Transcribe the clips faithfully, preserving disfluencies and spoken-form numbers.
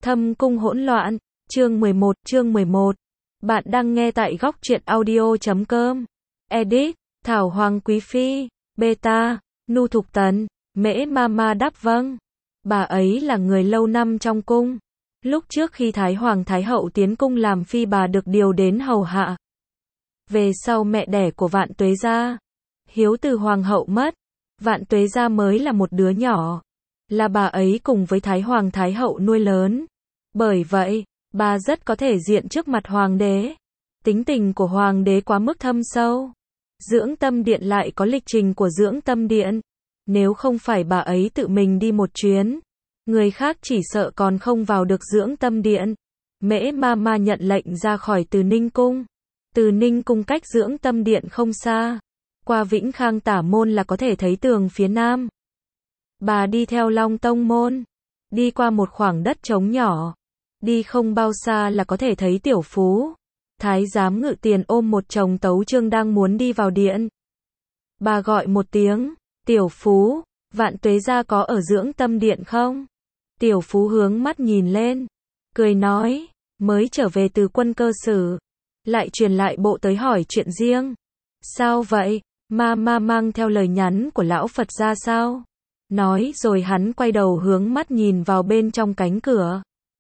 Thâm cung hỗn loạn, chương mười một, chương mười một. Bạn đang nghe tại góc truyện audio chấm com. Edit, Thảo Hoàng Quý Phi, Beta, Nu Thục Tần, Mễ Mama đáp vâng. Bà ấy là người lâu năm trong cung. Lúc trước khi Thái Hoàng Thái Hậu tiến cung làm phi bà được điều đến hầu hạ. Về sau mẹ đẻ của Vạn Tuế Gia, hiếu từ Hoàng hậu mất, Vạn Tuế Gia mới là một đứa nhỏ. Là bà ấy cùng với Thái Hoàng Thái Hậu nuôi lớn. Bởi vậy, bà rất có thể diện trước mặt Hoàng đế. Tính tình của Hoàng đế quá mức thâm sâu. Dưỡng Tâm Điện lại có lịch trình của Dưỡng Tâm Điện. Nếu không phải bà ấy tự mình đi một chuyến, người khác chỉ sợ còn không vào được Dưỡng Tâm Điện. Mễ Mama nhận lệnh ra khỏi Từ Ninh Cung. Từ Ninh Cung cách Dưỡng Tâm Điện không xa. Qua Vĩnh Khang Tả Môn là có thể thấy tường phía nam. Bà đi theo Long Tông Môn, đi qua một khoảng đất trống nhỏ, đi không bao xa là có thể thấy Tiểu Phú. Thái giám Ngự Tiền ôm một chồng tấu chương đang muốn đi vào điện. Bà gọi một tiếng, Tiểu Phú, Vạn Tuế Gia có ở Dưỡng Tâm Điện không? Tiểu Phú hướng mắt nhìn lên, cười nói, mới trở về từ quân cơ sử, lại truyền lại bộ tới hỏi chuyện riêng. Sao vậy? Ma ma mang theo lời nhắn của lão Phật ra sao? Nói rồi hắn quay đầu hướng mắt nhìn vào bên trong cánh cửa.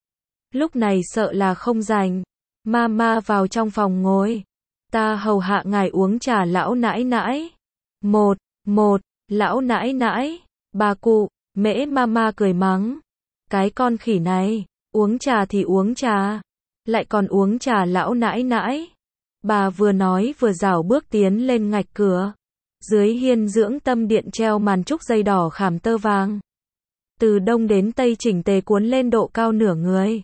Lúc này sợ là không rảnh. Ma ma vào trong phòng ngồi. Ta hầu hạ ngài uống trà lão nãi nãi. Một, một, lão nãi nãi, bà cụ, Mễ Mama cười mắng. Cái con khỉ này, uống trà thì uống trà, lại còn uống trà lão nãi nãi. Bà vừa nói vừa rảo bước tiến lên ngạch cửa. Dưới hiên Dưỡng Tâm Điện treo màn trúc dây đỏ khảm tơ vàng. Từ đông đến tây chỉnh tề cuốn lên độ cao nửa người.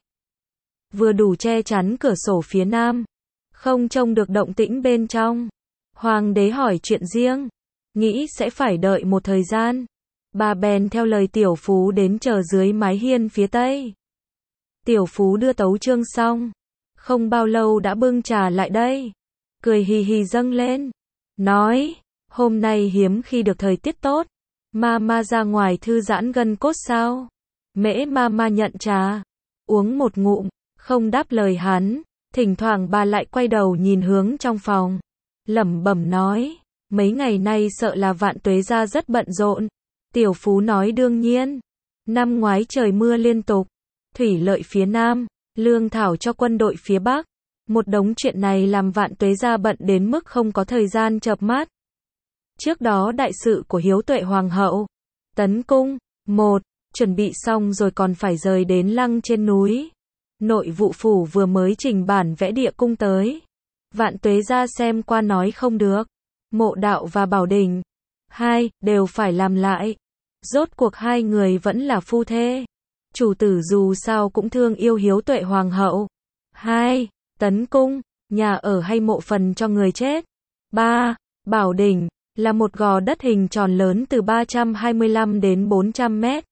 Vừa đủ che chắn cửa sổ phía nam. Không trông được động tĩnh bên trong. Hoàng đế hỏi chuyện riêng. Nghĩ sẽ phải đợi một thời gian. Bà bèn theo lời Tiểu Phú đến chờ dưới mái hiên phía tây. Tiểu Phú đưa tấu chương xong. Không bao lâu đã bưng trà lại đây. Cười hì hì dâng lên. Nói. Hôm nay hiếm khi được thời tiết tốt. Mama ra ngoài thư giãn gân cốt sao? Mễ Mama nhận trà. Uống một ngụm. Không đáp lời hắn. Thỉnh thoảng bà lại quay đầu nhìn hướng trong phòng. Lẩm bẩm nói. Mấy ngày nay sợ là Vạn Tuế Gia rất bận rộn. Tiểu Phú nói đương nhiên. Năm ngoái trời mưa liên tục. Thủy lợi phía nam. Lương thảo cho quân đội phía bắc. Một đống chuyện này làm Vạn Tuế Gia bận đến mức không có thời gian chợp mắt. Trước đó đại sự của Hiếu Tuệ Hoàng hậu, tấn cung, một, chuẩn bị xong rồi còn phải rời đến lăng trên núi. Nội vụ phủ vừa mới trình bản vẽ địa cung tới. Vạn Tuế Gia xem qua nói không được. Mộ Đạo và Bảo Đình, hai, đều phải làm lại. Rốt cuộc hai người vẫn là phu thê. Chủ tử dù sao cũng thương yêu Hiếu Tuệ Hoàng hậu. Hai, tấn cung, nhà ở hay mộ phần cho người chết. Ba, Bảo Đình là một gò đất hình tròn lớn từ ba trăm hai mươi lăm đến bốn trăm mét.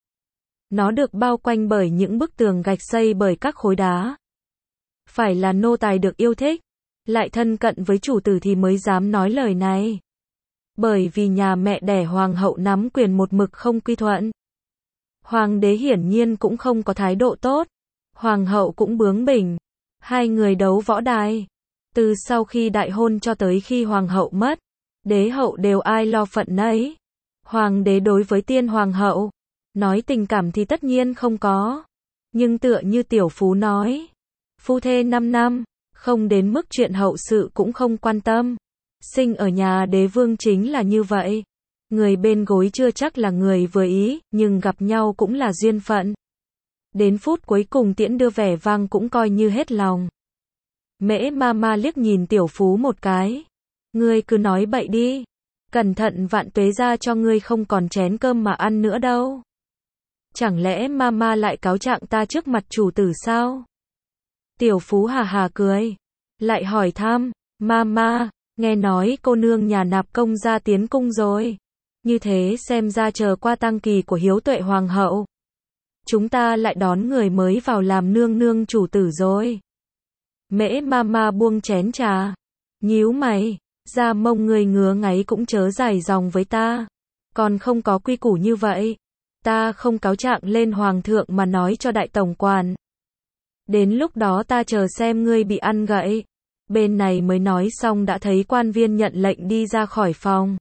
Nó được bao quanh bởi những bức tường gạch xây bởi các khối đá. Phải là nô tài được yêu thích, lại thân cận với chủ tử thì mới dám nói lời này. Bởi vì nhà mẹ đẻ hoàng hậu nắm quyền một mực không quy thuận. Hoàng đế hiển nhiên cũng không có thái độ tốt. Hoàng hậu cũng bướng bỉnh. Hai người đấu võ đài. Từ sau khi đại hôn cho tới khi hoàng hậu mất, đế hậu đều ai lo phận nấy. Hoàng đế đối với tiên hoàng hậu, nói tình cảm thì tất nhiên không có. Nhưng tựa như Tiểu Phú nói, phu thê năm năm, không đến mức chuyện hậu sự cũng không quan tâm. Sinh ở nhà đế vương chính là như vậy. Người bên gối chưa chắc là người vừa ý, nhưng gặp nhau cũng là duyên phận. Đến phút cuối cùng tiễn đưa vẻ vang cũng coi như hết lòng. Mễ Mama liếc nhìn Tiểu Phú một cái. Ngươi cứ nói bậy đi. Cẩn thận Vạn Tuế Gia cho ngươi không còn chén cơm mà ăn nữa đâu. Chẳng lẽ Mama lại cáo trạng ta trước mặt chủ tử sao? Tiểu Phú hà hà cười. Lại hỏi thăm. Mama, nghe nói cô nương nhà nạp công gia tiến cung rồi. Như thế xem ra chờ qua tang kỳ của Hiếu Tuệ Hoàng hậu. Chúng ta lại đón người mới vào làm nương nương chủ tử rồi. Mễ Mama buông chén trà. Nhíu mày. Da mông người ngứa ngáy cũng chớ dài dòng với ta. Còn không có quy củ như vậy. Ta không cáo trạng lên hoàng thượng mà nói cho đại tổng quản. Đến lúc đó ta chờ xem ngươi bị ăn gãy. Bên này mới nói xong đã thấy quan viên nhận lệnh đi ra khỏi phòng.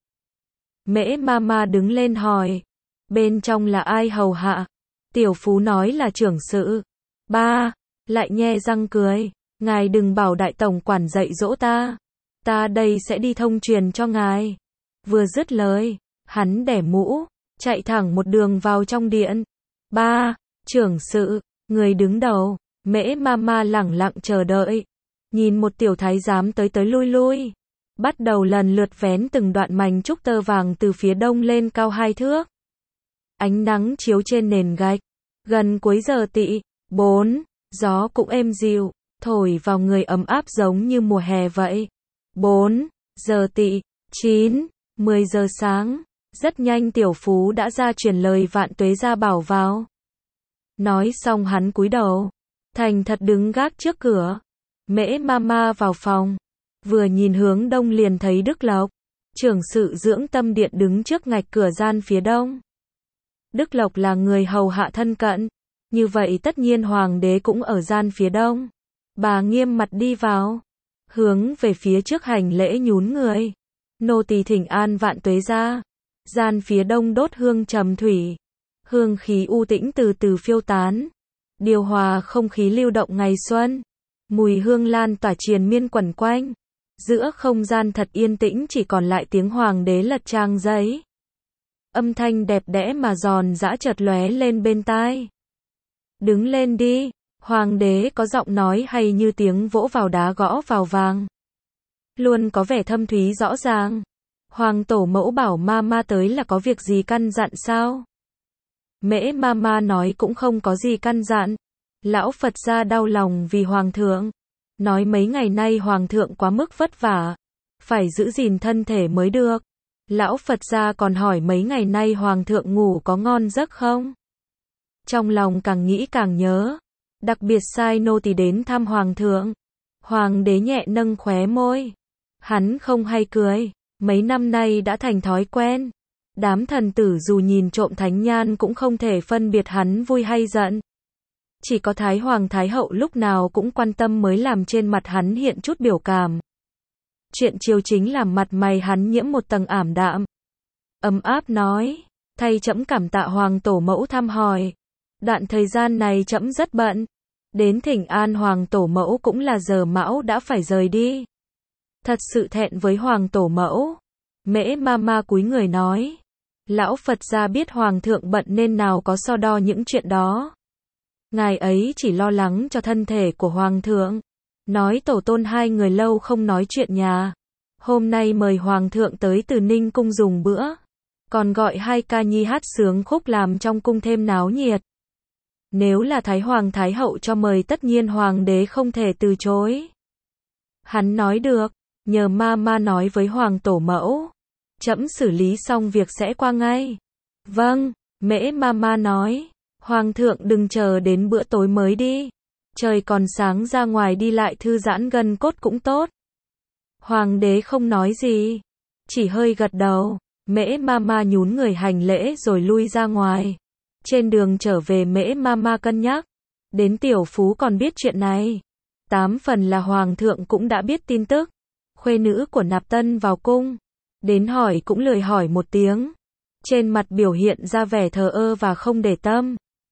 Mễ Mama đứng lên hỏi. Bên trong là ai hầu hạ? Tiểu Phú nói là trưởng sự. Ba, lại nhe răng cười. Ngài đừng bảo đại tổng quản dạy dỗ ta. Ta đây sẽ đi thông truyền cho ngài. Vừa dứt lời, hắn đẻ mũ, chạy thẳng một đường vào trong điện. Ba, trưởng sự, người đứng đầu. Mễ Mama lẳng lặng chờ đợi. Nhìn một tiểu thái giám tới tới lui lui. Bắt đầu lần lượt vén từng đoạn mảnh trúc tơ vàng từ phía đông lên cao hai thước. Ánh nắng chiếu trên nền gạch. Gần cuối giờ tỵ, bốn, gió cũng êm dịu, thổi vào người ấm áp giống như mùa hè vậy. Bốn, giờ tỵ, chín, mười giờ sáng. Rất nhanh Tiểu Phú đã ra truyền lời vạn tuế gia bảo vào. Nói xong hắn cúi đầu, thành thật đứng gác trước cửa. Mễ Mama vào phòng, vừa nhìn hướng đông liền thấy Đức Lộc, trưởng sự dưỡng tâm điện đứng trước ngạch cửa gian phía đông. Đức Lộc là người hầu hạ thân cận, như vậy tất nhiên hoàng đế cũng ở gian phía đông. Bà nghiêm mặt đi vào, hướng về phía trước hành lễ nhún người. Nô tỳ thỉnh an vạn tuế gia. Gian phía đông đốt hương trầm thủy, hương khí u tĩnh từ từ phiêu tán, điều hòa không khí lưu động ngày xuân. Mùi hương lan tỏa triền miên quẩn quanh. Giữa không gian thật yên tĩnh chỉ còn lại tiếng hoàng đế lật trang giấy. Âm thanh đẹp đẽ mà giòn giã chợt lóe lên bên tai. Đứng lên đi, hoàng đế có giọng nói hay như tiếng vỗ vào đá gõ vào vàng. Luôn có vẻ thâm thúy rõ ràng. Hoàng tổ mẫu bảo Mama tới là có việc gì căn dặn sao? Mễ Mama nói cũng không có gì căn dặn. Lão Phật gia đau lòng vì hoàng thượng. Nói mấy ngày nay hoàng thượng quá mức vất vả. Phải giữ gìn thân thể mới được. Lão Phật gia còn hỏi mấy ngày nay hoàng thượng ngủ có ngon giấc không? Trong lòng càng nghĩ càng nhớ. Đặc biệt sai nô tỳ đến thăm hoàng thượng. Hoàng đế nhẹ nâng khóe môi. Hắn không hay cười. Mấy năm nay đã thành thói quen. Đám thần tử dù nhìn trộm thánh nhan cũng không thể phân biệt hắn vui hay giận. Chỉ có Thái Hoàng Thái Hậu lúc nào cũng quan tâm mới làm trên mặt hắn hiện chút biểu cảm. Chuyện chiều chính làm mặt mày hắn nhiễm một tầng ảm đạm. Ấm áp nói, thay trẫm cảm tạ Hoàng tổ mẫu thăm hỏi. Đoạn thời gian này trẫm rất bận. Đến thỉnh an Hoàng tổ mẫu cũng là giờ mão đã phải rời đi. Thật sự thẹn với Hoàng tổ mẫu. Mễ Mama cúi người nói. Lão Phật gia biết Hoàng thượng bận nên nào có so đo những chuyện đó. Ngài ấy chỉ lo lắng cho thân thể của Hoàng thượng. Nói tổ tôn hai người lâu không nói chuyện nhà. Hôm nay mời Hoàng thượng tới Từ Ninh cung dùng bữa. Còn gọi hai ca nhi hát sướng khúc làm trong cung thêm náo nhiệt. Nếu là Thái Hoàng Thái Hậu cho mời tất nhiên Hoàng đế không thể từ chối. Hắn nói được, nhờ Mama nói với Hoàng tổ mẫu. Trẫm xử lý xong việc sẽ qua ngay. Vâng, Mễ Mama nói. Hoàng thượng đừng chờ đến bữa tối mới đi. Trời còn sáng ra ngoài đi lại thư giãn gân cốt cũng tốt. Hoàng đế không nói gì. Chỉ hơi gật đầu. Mễ Mama nhún người hành lễ rồi lui ra ngoài. Trên đường trở về Mễ Mama cân nhắc. Đến Tiểu Phú còn biết chuyện này. Tám phần là Hoàng thượng cũng đã biết tin tức. Khuê nữ của Nạp Tân vào cung. Đến hỏi cũng lười hỏi một tiếng. Trên mặt biểu hiện ra vẻ thờ ơ và không để tâm.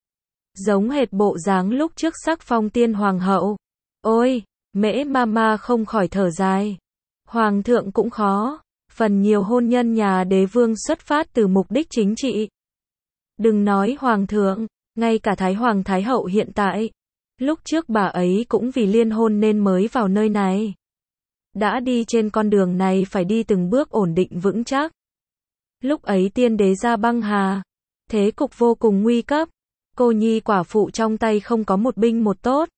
Giống hệt bộ dáng lúc trước sắc phong tiên hoàng hậu. Ôi, Mễ Mama không khỏi thở dài. Hoàng thượng cũng khó. Phần nhiều hôn nhân nhà đế vương xuất phát từ mục đích chính trị. Đừng nói Hoàng thượng, ngay cả Thái Hoàng Thái Hậu hiện tại. Lúc trước bà ấy cũng vì liên hôn nên mới vào nơi này. Đã đi trên con đường này phải đi từng bước ổn định vững chắc. Lúc ấy tiên đế ra băng hà. Thế cục vô cùng nguy cấp. Cô nhi quả phụ trong tay không có một binh một tốt.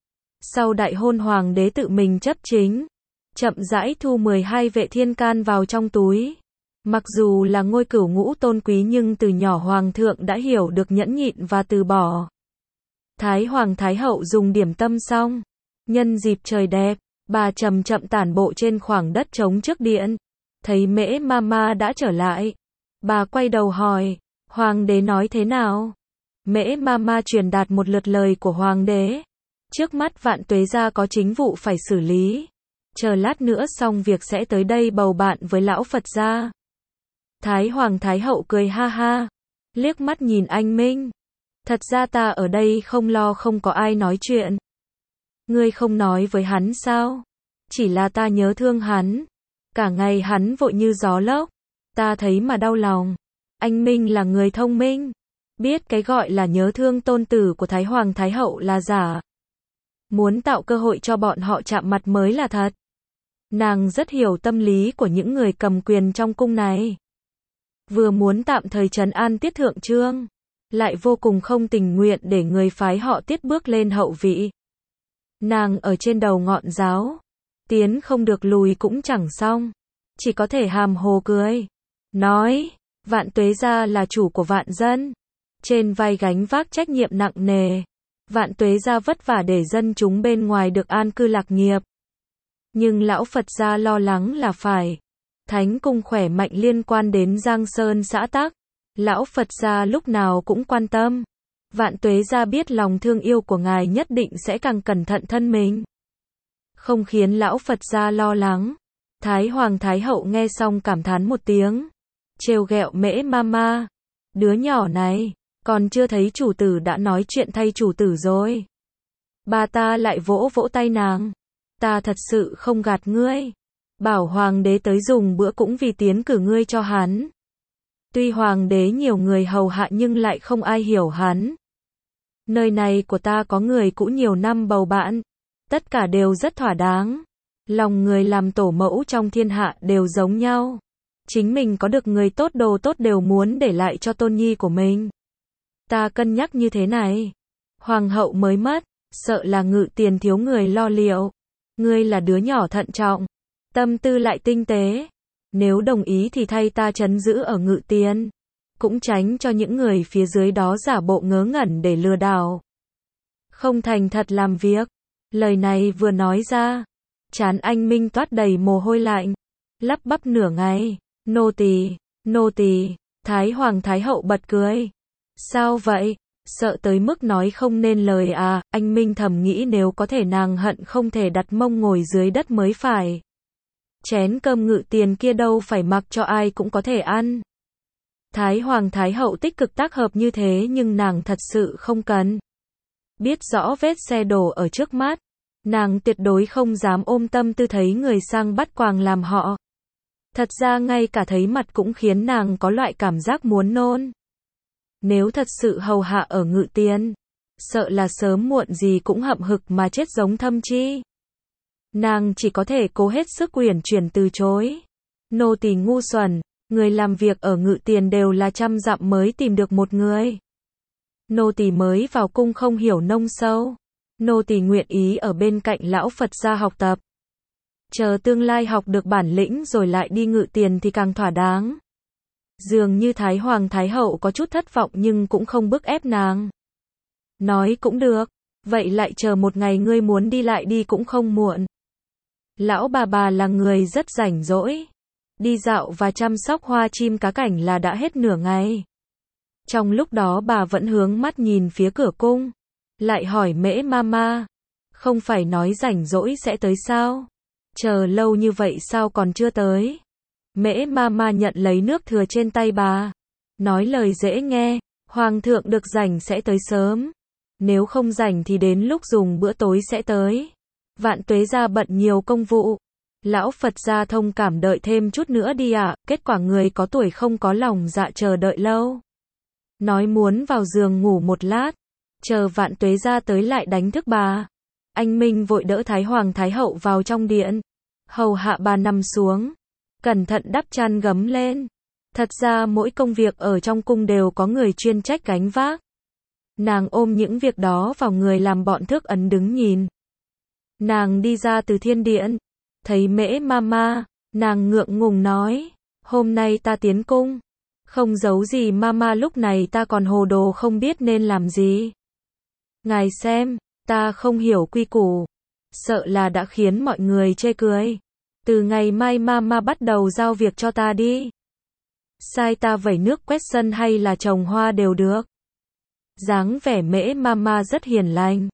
Sau đại hôn hoàng đế tự mình chấp chính. Chậm rãi thu mười hai vệ thiên can vào trong túi. Mặc dù là ngôi cửu ngũ tôn quý nhưng từ nhỏ hoàng thượng đã hiểu được nhẫn nhịn và từ bỏ. Thái Hoàng Thái Hậu dùng điểm tâm xong. Nhân dịp trời đẹp, bà chậm chậm tản bộ trên khoảng đất trống trước điện. Thấy Mễ Mama đã trở lại. Bà quay đầu hỏi, Hoàng đế nói thế nào? Mễ Mama truyền đạt một lượt lời của Hoàng đế. Trước mắt Vạn Tuế gia có chính vụ phải xử lý. Chờ lát nữa xong việc sẽ tới đây bầu bạn với lão Phật gia. Thái Hoàng Thái Hậu cười ha ha, liếc mắt nhìn anh Minh. Thật ra ta ở đây không lo không có ai nói chuyện. Ngươi không nói với hắn sao? Chỉ là ta nhớ thương hắn. Cả ngày hắn vội như gió lốc. Ta thấy mà đau lòng. Anh Minh là người thông minh. Biết cái gọi là nhớ thương tôn tử của Thái Hoàng Thái Hậu là giả. Muốn tạo cơ hội cho bọn họ chạm mặt mới là thật. Nàng rất hiểu tâm lý của những người cầm quyền trong cung này. Vừa muốn tạm thời trấn an Tiết Thượng Trương, lại vô cùng không tình nguyện để người phái họ Tiết bước lên hậu vị. Nàng ở trên đầu ngọn giáo, tiến không được lùi cũng chẳng xong, chỉ có thể hàm hồ cười, nói, Vạn Tuế gia là chủ của vạn dân, trên vai gánh vác trách nhiệm nặng nề. Vạn Tuế gia vất vả để dân chúng bên ngoài được an cư lạc nghiệp. Nhưng lão Phật gia lo lắng là phải Thánh cung khỏe mạnh liên quan đến Giang Sơn xã tắc. Lão Phật gia lúc nào cũng quan tâm. Vạn Tuế gia biết lòng thương yêu của ngài nhất định sẽ càng cẩn thận thân mình. Không khiến lão Phật gia lo lắng. Thái Hoàng Thái Hậu nghe xong cảm thán một tiếng. Trêu ghẹo Mễ Mama. Đứa nhỏ này, còn chưa thấy chủ tử đã nói chuyện thay chủ tử rồi. Bà ta lại vỗ vỗ tay nàng. Ta thật sự không gạt ngươi. Bảo hoàng đế tới dùng bữa cũng vì tiến cử ngươi cho hắn. Tuy hoàng đế nhiều người hầu hạ nhưng lại không ai hiểu hắn. Nơi này của ta có người cũ nhiều năm bầu bạn. Tất cả đều rất thỏa đáng. Lòng người làm tổ mẫu trong thiên hạ đều giống nhau. Chính mình có được người tốt đồ tốt đều muốn để lại cho tôn nhi của mình. Ta cân nhắc như thế này. Hoàng hậu mới mất, sợ là Ngự Tiền thiếu người lo liệu. Ngươi là đứa nhỏ thận trọng, tâm tư lại tinh tế. Nếu đồng ý thì thay ta trấn giữ ở Ngự Tiền. Cũng tránh cho những người phía dưới đó giả bộ ngớ ngẩn để lừa đảo. Không thành thật làm việc. Lời này vừa nói ra, trán anh Minh toát đầy mồ hôi lạnh. Lắp bắp nửa ngày. Nô tỳ, nô tỳ. Thái Hoàng Thái Hậu bật cười. Sao vậy? Sợ tới mức nói không nên lời à? Anh Minh thầm nghĩ nếu có thể nàng hận không thể đặt mông ngồi dưới đất mới phải. Chén cơm Ngự Tiền kia đâu phải mặc cho ai cũng có thể ăn. Thái Hoàng Thái Hậu tích cực tác hợp như thế nhưng nàng thật sự không cần. Biết rõ vết xe đổ ở trước mắt, nàng tuyệt đối không dám ôm tâm tư thấy người sang bắt quàng làm họ. Thật ra ngay cả thấy mặt cũng khiến nàng có loại cảm giác muốn nôn. Nếu thật sự hầu hạ ở Ngự Tiền, sợ là sớm muộn gì cũng hậm hực mà chết giống Thâm Chi. Nàng chỉ có thể cố hết sức uyển chuyển từ chối. Nô tỳ ngu xuẩn, người làm việc ở Ngự Tiền đều là trăm dặm mới tìm được một người. Nô tỳ mới vào cung không hiểu nông sâu. Nô tỳ nguyện ý ở bên cạnh lão Phật gia học tập. Chờ tương lai học được bản lĩnh rồi lại đi Ngự Tiền thì càng thỏa đáng. Dường như Thái Hoàng Thái Hậu có chút thất vọng nhưng cũng không bức ép nàng. Nói cũng được, vậy lại chờ một ngày ngươi muốn đi lại đi cũng không muộn. Lão bà bà là người rất rảnh rỗi. Đi dạo và chăm sóc hoa chim cá cảnh là đã hết nửa ngày. Trong lúc đó bà vẫn hướng mắt nhìn phía cửa cung. Lại hỏi Mễ Mama. Không phải nói rảnh rỗi sẽ tới sao? Chờ lâu như vậy sao còn chưa tới? Mễ Mama nhận lấy nước thừa trên tay bà. Nói lời dễ nghe. Hoàng thượng được rảnh sẽ tới sớm. Nếu không rảnh thì đến lúc dùng bữa tối sẽ tới. Vạn Tuế gia bận nhiều công vụ. Lão Phật gia thông cảm đợi thêm chút nữa đi ạ. À. Kết quả người có tuổi không có lòng dạ chờ đợi lâu. Nói muốn vào giường ngủ một lát. Chờ Vạn Tuế gia tới lại đánh thức bà. Anh Minh vội đỡ Thái Hoàng Thái Hậu vào trong điện. Hầu hạ bà nằm xuống. Cẩn thận đắp chăn gấm lên. Thật ra mỗi công việc ở trong cung đều có người chuyên trách gánh vác. Nàng ôm những việc đó vào người làm bọn Thước Ấn đứng nhìn. Nàng đi ra từ thiên điện. Thấy Mễ Mama. Nàng ngượng ngùng nói. Hôm nay ta tiến cung. Không giấu gì Mama, lúc này ta còn hồ đồ không biết nên làm gì. Ngài xem, ta không hiểu quy củ. Sợ là đã khiến mọi người chê cười. Từ ngày mai Mama bắt đầu giao việc cho ta đi. Sai ta vẩy nước quét sân hay là trồng hoa đều được. Dáng vẻ Mễ Mama rất hiền lành.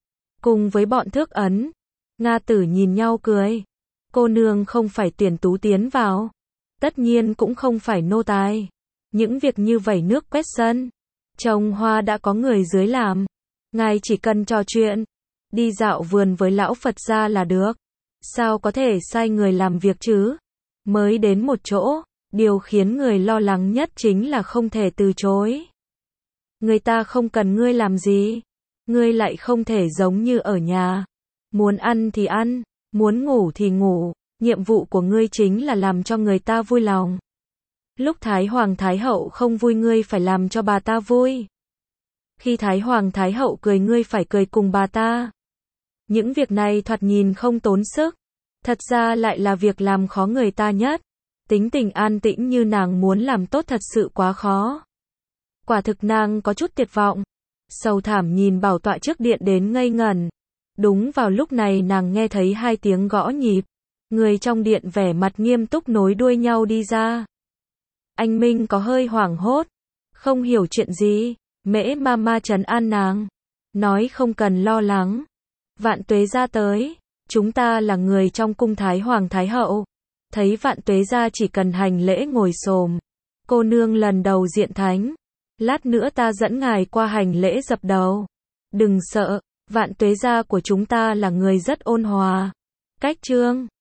Cùng với bọn thước ấn, Nga tử nhìn nhau cười. Cô nương không phải tuyển tú tiến vào. Tất nhiên cũng không phải nô tài. Những việc như vẩy nước quét sân, trồng hoa đã có người dưới làm. Ngài chỉ cần trò chuyện, đi dạo vườn với lão Phật gia là được. Sao có thể sai người làm việc chứ? Mới đến một chỗ, điều khiến người lo lắng nhất chính là không thể từ chối. Người ta không cần ngươi làm gì, ngươi lại không thể giống như ở nhà. Muốn ăn thì ăn, muốn ngủ thì ngủ, nhiệm vụ của ngươi chính là làm cho người ta vui lòng. Lúc Thái Hoàng Thái Hậu không vui ngươi phải làm cho bà ta vui. Khi Thái Hoàng Thái Hậu cười ngươi phải cười cùng bà ta. Những việc này thoạt nhìn không tốn sức, thật ra lại là việc làm khó người ta nhất. Tính tình an tĩnh như nàng muốn làm tốt thật sự quá khó. Quả thực nàng có chút tuyệt vọng. Sầu thảm nhìn bảo tọa trước điện đến ngây ngẩn. Đúng vào lúc này nàng nghe thấy hai tiếng gõ nhịp. Người trong điện vẻ mặt nghiêm túc nối đuôi nhau đi ra. Anh Minh có hơi hoảng hốt, không hiểu chuyện gì. Mễ Mama trấn an nàng, nói không cần lo lắng. Vạn Tuế gia tới, chúng ta là người trong cung Thái Hoàng Thái Hậu. Thấy Vạn Tuế gia chỉ cần hành lễ ngồi xổm. Cô nương lần đầu diện thánh, lát nữa ta dẫn ngài qua hành lễ dập đầu. Đừng sợ, Vạn Tuế gia của chúng ta là người rất ôn hòa. Cách trương